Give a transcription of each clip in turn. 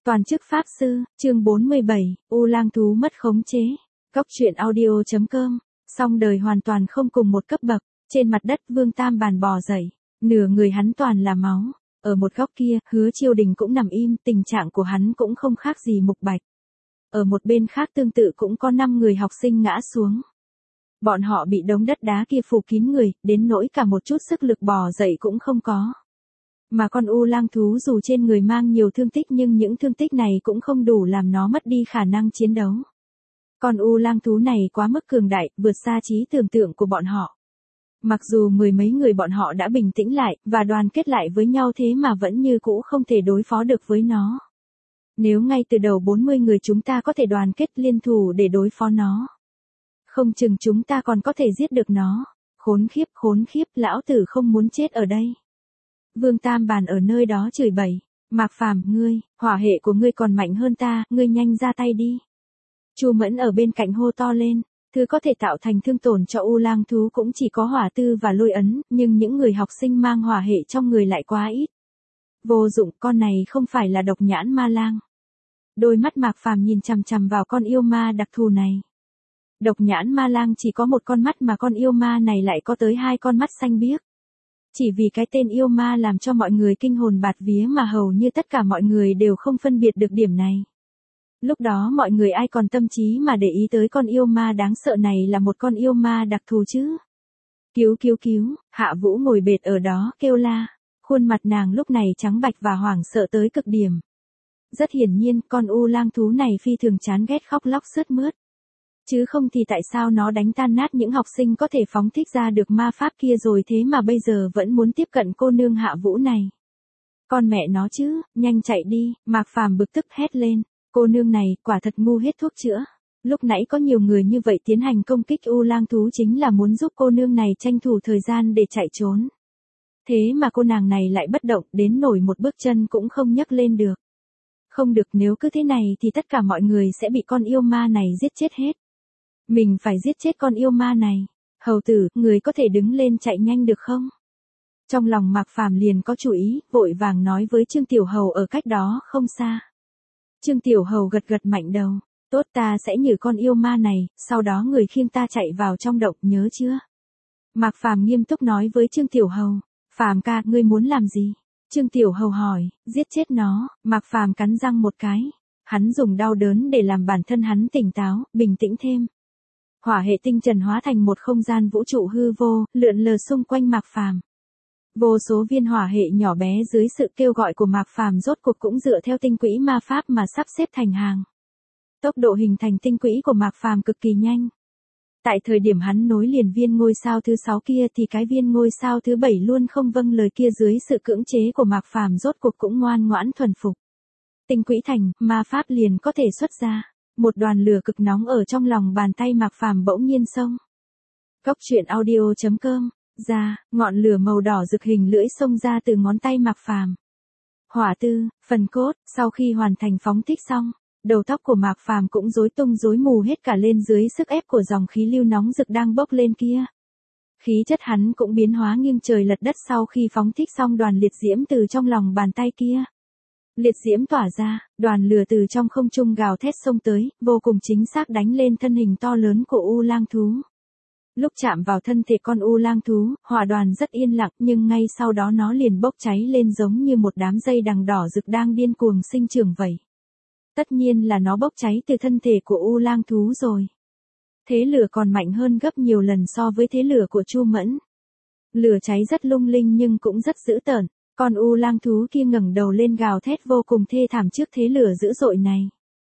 Toàn chức Pháp Sư, chương 47, U Lang Thú mất khống chế. Cóc truyện audio.com. Song đời hoàn toàn không cùng một cấp bậc. Trên mặt đất Vương Tam Bàn bò dậy. Nửa người hắn toàn là máu. Ở một góc kia, Hứa Chiêu Đình cũng nằm im, tình trạng của hắn cũng không khác gì Mục Bạch. Ở một bên khác tương tự cũng có 5 người học sinh ngã xuống. Bọn họ bị đống đất đá kia phủ kín người, đến nỗi cả một chút sức lực bò dậy cũng không có. Mà con U Lang Thú dù trên người mang nhiều thương tích nhưng những thương tích này cũng không đủ làm nó mất đi khả năng chiến đấu. Con U Lang Thú này quá mức cường đại, vượt xa trí tưởng tượng của bọn họ. Mặc dù mười mấy người bọn họ đã bình tĩnh lại, và đoàn kết lại với nhau thế mà vẫn như cũ không thể đối phó được với nó. Nếu ngay từ đầu 40 người chúng ta có thể đoàn kết liên thủ để đối phó nó, không chừng chúng ta còn có thể giết được nó. Khốn khiếp, lão tử không muốn chết ở đây. Vương Tam Bàn ở nơi đó chửi bậy. Mạc Phàm, ngươi, hỏa hệ của ngươi còn mạnh hơn ta, ngươi nhanh ra tay đi. Chu Mẫn ở bên cạnh hô to lên. Thứ có thể tạo thành thương tổn cho U Lang Thú cũng chỉ có hỏa tư và lôi ấn, nhưng những người học sinh mang hỏa hệ trong người lại quá ít. Vô dụng, con này không phải là độc nhãn ma lang. Đôi mắt Mạc Phàm nhìn chằm chằm vào con yêu ma đặc thù này. Độc nhãn ma lang chỉ có một con mắt mà con yêu ma này lại có tới 2 con mắt xanh biếc. Chỉ vì cái tên yêu ma làm cho mọi người kinh hồn bạt vía mà hầu như tất cả mọi người đều không phân biệt được điểm này. Lúc đó mọi người ai còn tâm trí mà để ý tới con yêu ma đáng sợ này là một con yêu ma đặc thù chứ. Cứu, Hạ Vũ ngồi bệt ở đó kêu la. Khuôn mặt nàng lúc này trắng bạch và hoảng sợ tới cực điểm. Rất hiển nhiên con U Lang Thú này phi thường chán ghét khóc lóc sướt mướt. Chứ không thì tại sao nó đánh tan nát những học sinh có thể phóng thích ra được ma pháp kia rồi thế mà bây giờ vẫn muốn tiếp cận cô nương Hạ Vũ này. Con mẹ nó chứ, nhanh chạy đi, Mạc Phàm bực tức hét lên. Cô nương này quả thật ngu hết thuốc chữa. Lúc nãy có nhiều người như vậy tiến hành công kích U Lang Thú chính là muốn giúp cô nương này tranh thủ thời gian để chạy trốn. Thế mà cô nàng này lại bất động đến nổi một bước chân cũng không nhấc lên được. Không được, nếu cứ thế này thì tất cả mọi người sẽ bị con yêu ma này giết chết hết. Mình phải giết chết con yêu ma này. Hầu tử, người có thể đứng lên chạy nhanh được không? Trong lòng Mạc Phàm liền có chủ ý, vội vàng nói với Trương Tiểu Hầu ở cách đó không xa. Trương Tiểu Hầu gật gật mạnh đầu. Tốt, ta sẽ nhử con yêu ma này, sau đó người khiêng ta chạy vào trong động, nhớ chưa? Mạc Phàm nghiêm túc nói với Trương Tiểu Hầu. Phàm ca, ngươi muốn làm gì? Trương Tiểu Hầu hỏi. Giết chết nó. Mạc Phàm cắn răng một cái. Hắn dùng đau đớn để làm bản thân hắn tỉnh táo, bình tĩnh thêm. Hỏa hệ tinh trần hóa thành một không gian vũ trụ hư vô, lượn lờ xung quanh Mạc Phàm. Vô số viên hỏa hệ nhỏ bé dưới sự kêu gọi của Mạc Phàm rốt cuộc cũng dựa theo tinh quỹ ma pháp mà sắp xếp thành hàng. Tốc độ hình thành tinh quỹ của Mạc Phàm cực kỳ nhanh. Tại thời điểm hắn nối liền viên ngôi sao thứ 6 kia thì cái viên ngôi sao thứ 7 luôn không vâng lời kia dưới sự cưỡng chế của Mạc Phàm rốt cuộc cũng ngoan ngoãn thuần phục. Tinh quỹ thành, ma pháp liền có thể xuất ra. Một đoàn lửa cực nóng ở trong lòng bàn tay Mạc Phàm bỗng nhiên xông. Cóc truyện audio.com. Ra, ngọn lửa màu đỏ rực hình lưỡi xông ra từ ngón tay Mạc Phàm. Hỏa tư, phần cốt, sau khi hoàn thành phóng thích xong, đầu tóc của Mạc Phàm cũng rối tung rối mù hết cả lên dưới sức ép của dòng khí lưu nóng rực đang bốc lên kia. Khí chất hắn cũng biến hóa nghiêng trời lật đất sau khi phóng thích xong đoàn liệt diễm từ trong lòng bàn tay kia. Liệt diễm tỏa ra, đoàn lửa từ trong không trung gào thét xông tới, vô cùng chính xác đánh lên thân hình to lớn của U Lang Thú. Lúc chạm vào thân thể con U Lang Thú, hỏa đoàn rất yên lặng nhưng ngay sau đó nó liền bốc cháy lên giống như một đám dây đằng đỏ rực đang điên cuồng sinh trưởng vậy. Tất nhiên là nó bốc cháy từ thân thể của U Lang Thú rồi. Thế lửa còn mạnh hơn gấp nhiều lần so với thế lửa của Chu Mẫn. Lửa cháy rất lung linh nhưng cũng rất dữ tợn. Con U Lang Thú kia ngẩng đầu lên gào thét vô cùng thê thảm trước thế lửa dữ dội này.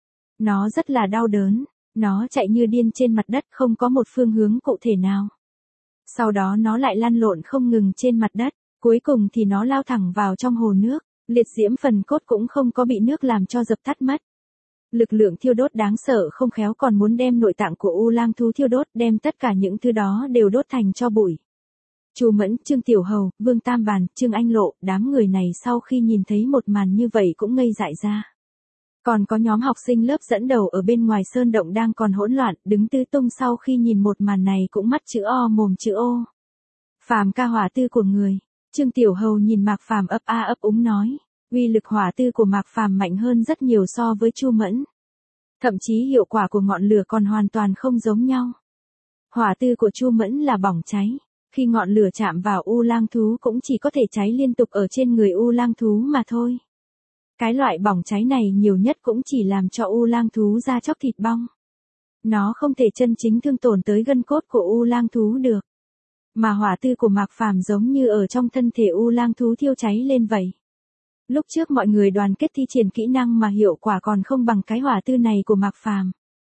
Nó rất là đau đớn. Nó chạy như điên trên mặt đất không có một phương hướng cụ thể nào. Sau đó nó lại lăn lộn không ngừng trên mặt đất. Cuối cùng thì nó lao thẳng vào trong hồ nước. Liệt diễm phần cốt cũng không có bị nước làm cho dập tắt mất. Lực lượng thiêu đốt đáng sợ không khéo còn muốn đem nội tạng của U Lang Thú thiêu đốt, đem tất cả những thứ đó đều đốt thành tro bụi. Chu Mẫn, Trương Tiểu Hầu, Vương Tam Bàn, Trương Anh Lộ, đám người này sau khi nhìn thấy một màn như vậy cũng ngây dại ra. Còn có nhóm học sinh lớp dẫn đầu ở bên ngoài sơn động đang còn hỗn loạn, đứng tứ tung sau khi nhìn một màn này cũng mắt chữ O mồm chữ O. Phàm ca hỏa tư của người. Trương Tiểu Hầu nhìn Mạc Phàm ấp a ấp úng nói. Uy lực hỏa tư của Mạc Phàm mạnh hơn rất nhiều so với Chu Mẫn. Thậm chí hiệu quả của ngọn lửa còn hoàn toàn không giống nhau. Hỏa tư của Chu Mẫn là bỏng cháy, khi ngọn lửa chạm vào U Lang thú cũng chỉ có thể cháy liên tục ở trên người U Lang thú mà thôi. Cái loại bỏng cháy này nhiều nhất cũng chỉ làm cho U Lang thú da chóc thịt bong. Nó không thể chân chính thương tổn tới gân cốt của U Lang thú được. Mà hỏa tư của Mạc Phàm giống như ở trong thân thể U Lang thú thiêu cháy lên vậy. Lúc trước mọi người đoàn kết thi triển kỹ năng mà hiệu quả còn không bằng cái hỏa tư này của Mạc Phàm.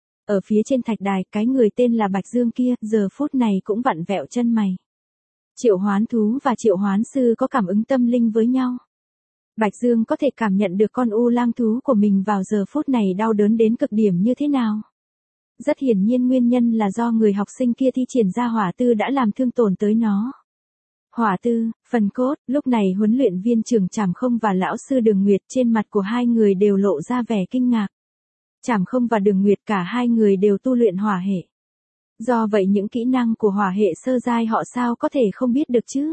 Ở phía trên thạch đài, cái người tên là Bạch Dương kia, giờ phút này cũng vặn vẹo chân mày. Triệu hoán thú và triệu hoán sư có cảm ứng tâm linh với nhau. Bạch Dương có thể cảm nhận được con U Lang thú của mình vào giờ phút này đau đớn đến cực điểm như thế nào. Rất hiển nhiên nguyên nhân là do người học sinh kia thi triển ra hỏa tư đã làm thương tổn tới nó. Hỏa tư, phần cốt, lúc này huấn luyện viên trưởng Trảm Không và lão sư Đường Nguyệt trên mặt của hai người đều lộ ra vẻ kinh ngạc. Trảm Không và Đường Nguyệt cả hai người đều tu luyện hỏa hệ. Do vậy những kỹ năng của hỏa hệ sơ giai họ sao có thể không biết được chứ?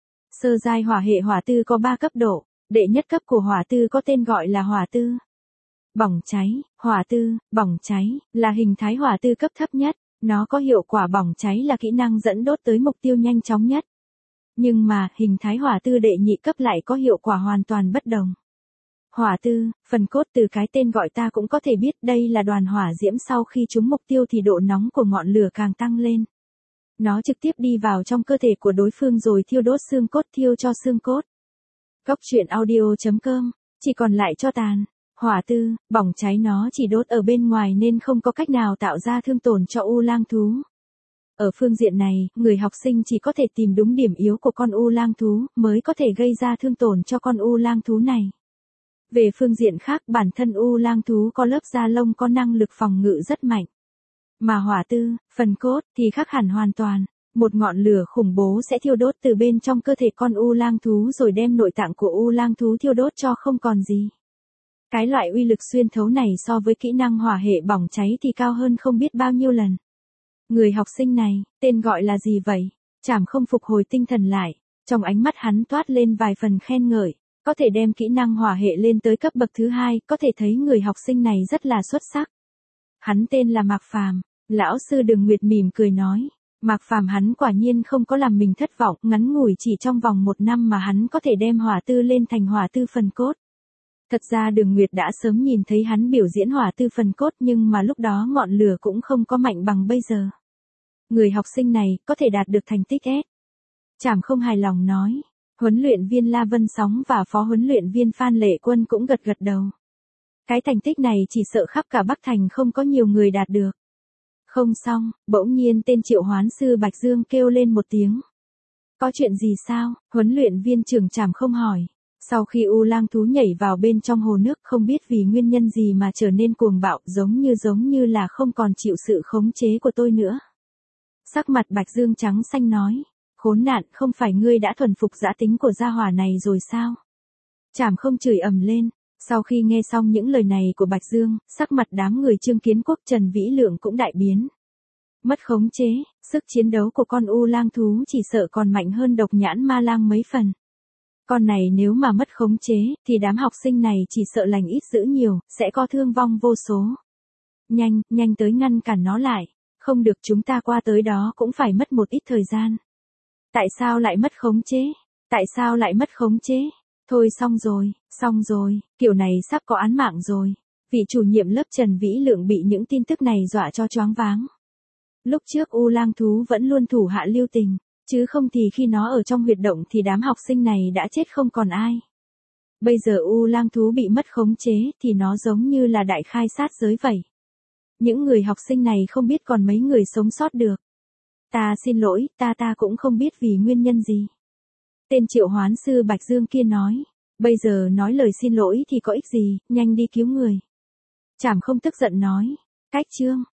Sơ giai hỏa hệ hỏa tư có 3 cấp độ, đệ nhất cấp của hỏa tư có tên gọi là hỏa tư. Bỏng cháy, hỏa tư, bỏng cháy, là hình thái hỏa tư cấp thấp nhất, nó có hiệu quả bỏng cháy là kỹ năng dẫn đốt tới mục tiêu nhanh chóng nhất. Nhưng mà, hình thái hỏa tư đệ nhị cấp lại có hiệu quả hoàn toàn bất đồng. Hỏa tư, phần cốt từ cái tên gọi ta cũng có thể biết đây là đoàn hỏa diễm sau khi trúng mục tiêu thì độ nóng của ngọn lửa càng tăng lên. Nó trực tiếp đi vào trong cơ thể của đối phương rồi thiêu đốt xương cốt thiêu cho xương cốt. Góc truyện audio.com, chỉ còn lại cho tàn. Hỏa tư, bỏng cháy nó chỉ đốt ở bên ngoài nên không có cách nào tạo ra thương tổn cho U Lang thú. Ở phương diện này, người học sinh chỉ có thể tìm đúng điểm yếu của con U Lang thú mới có thể gây ra thương tổn cho con U Lang thú này. Về phương diện khác, bản thân U Lang thú có lớp da lông có năng lực phòng ngự rất mạnh. Mà hỏa tư, phần cốt thì khác hẳn hoàn toàn. Một ngọn lửa khủng bố sẽ thiêu đốt từ bên trong cơ thể con U Lang thú rồi đem nội tạng của U Lang thú thiêu đốt cho không còn gì. Cái loại uy lực xuyên thấu này so với kỹ năng hỏa hệ bỏng cháy thì cao hơn không biết bao nhiêu lần. Người học sinh này, tên gọi là gì vậy? Trảm Không phục hồi tinh thần lại, trong ánh mắt hắn toát lên vài phần khen ngợi, có thể đem kỹ năng hỏa hệ lên tới cấp bậc thứ 2, có thể thấy người học sinh này rất là xuất sắc. Hắn tên là Mạc Phàm, lão sư Đường Nguyệt mỉm cười nói. Mạc Phàm hắn quả nhiên không có làm mình thất vọng, ngắn ngủi chỉ trong vòng 1 năm mà hắn có thể đem hỏa tư lên thành hỏa tư phần cốt. Thật ra Đường Nguyệt đã sớm nhìn thấy hắn biểu diễn hỏa tư phần cốt nhưng mà lúc đó ngọn lửa cũng không có mạnh bằng bây giờ. Người học sinh này có thể đạt được thành tích S. Trảm Không hài lòng nói. Huấn luyện viên La Vân Sóng và phó huấn luyện viên Phan Lệ Quân cũng gật gật đầu. Cái thành tích này chỉ sợ khắp cả Bắc Thành không có nhiều người đạt được. Không xong, bỗng nhiên tên triệu hoán sư Bạch Dương kêu lên một tiếng. Có chuyện gì sao? Huấn luyện viên trưởng Trảm Không hỏi. Sau khi U Lang thú nhảy vào bên trong hồ nước không biết vì nguyên nhân gì mà trở nên cuồng bạo giống như là không còn chịu sự khống chế của tôi nữa. Sắc mặt Bạch Dương trắng xanh nói. Khốn nạn, không phải ngươi đã thuần phục dã tính của gia hỏa này rồi sao? Trảm Không chửi ầm lên. Sau khi nghe xong những lời này của Bạch Dương, sắc mặt đám người Trương Kiến Quốc Trần Vĩ Lượng cũng đại biến. Mất khống chế, sức chiến đấu của con U Lang thú chỉ sợ còn mạnh hơn Độc Nhãn Ma Lang mấy phần. Con này nếu mà mất khống chế, thì đám học sinh này chỉ sợ lành ít dữ nhiều, sẽ có thương vong vô số. Nhanh tới ngăn cản nó lại, không được chúng ta qua tới đó cũng phải mất một ít thời gian. Tại sao lại mất khống chế? Tại sao lại mất khống chế? Thôi xong rồi, kiểu này sắp có án mạng rồi. Vị chủ nhiệm lớp Trần Vĩ Lượng bị những tin tức này dọa cho choáng váng. Lúc trước U Lang thú vẫn luôn thủ hạ lưu tình, chứ không thì khi nó ở trong huyệt động thì đám học sinh này đã chết không còn ai. Bây giờ U Lang thú bị mất khống chế thì nó giống như là đại khai sát giới vậy. Những người học sinh này không biết còn mấy người sống sót được. Ta xin lỗi, ta cũng không biết vì nguyên nhân gì. Tên triệu hoán sư Bạch Dương kia nói. Bây giờ nói lời xin lỗi thì có ích gì, nhanh đi cứu người. Trảm Không tức giận nói. Cách chương.